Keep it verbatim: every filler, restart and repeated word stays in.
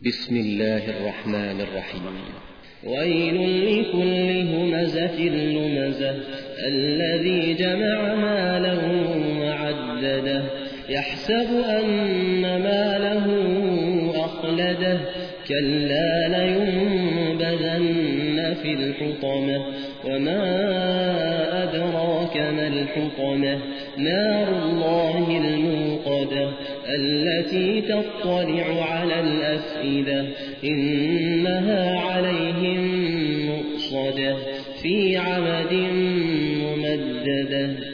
بسم الله الرحمن الرحيم. ويل لكل همزة لمزة الذي جمع مالا وعدده يحسب أن ماله أخلده كلا لينبذن في الحطمة وما أدراك ما الحطمة نار الله الموقدة التي تطلع على الأفئدة إنها عليهم مؤصدة في عمد ممددة.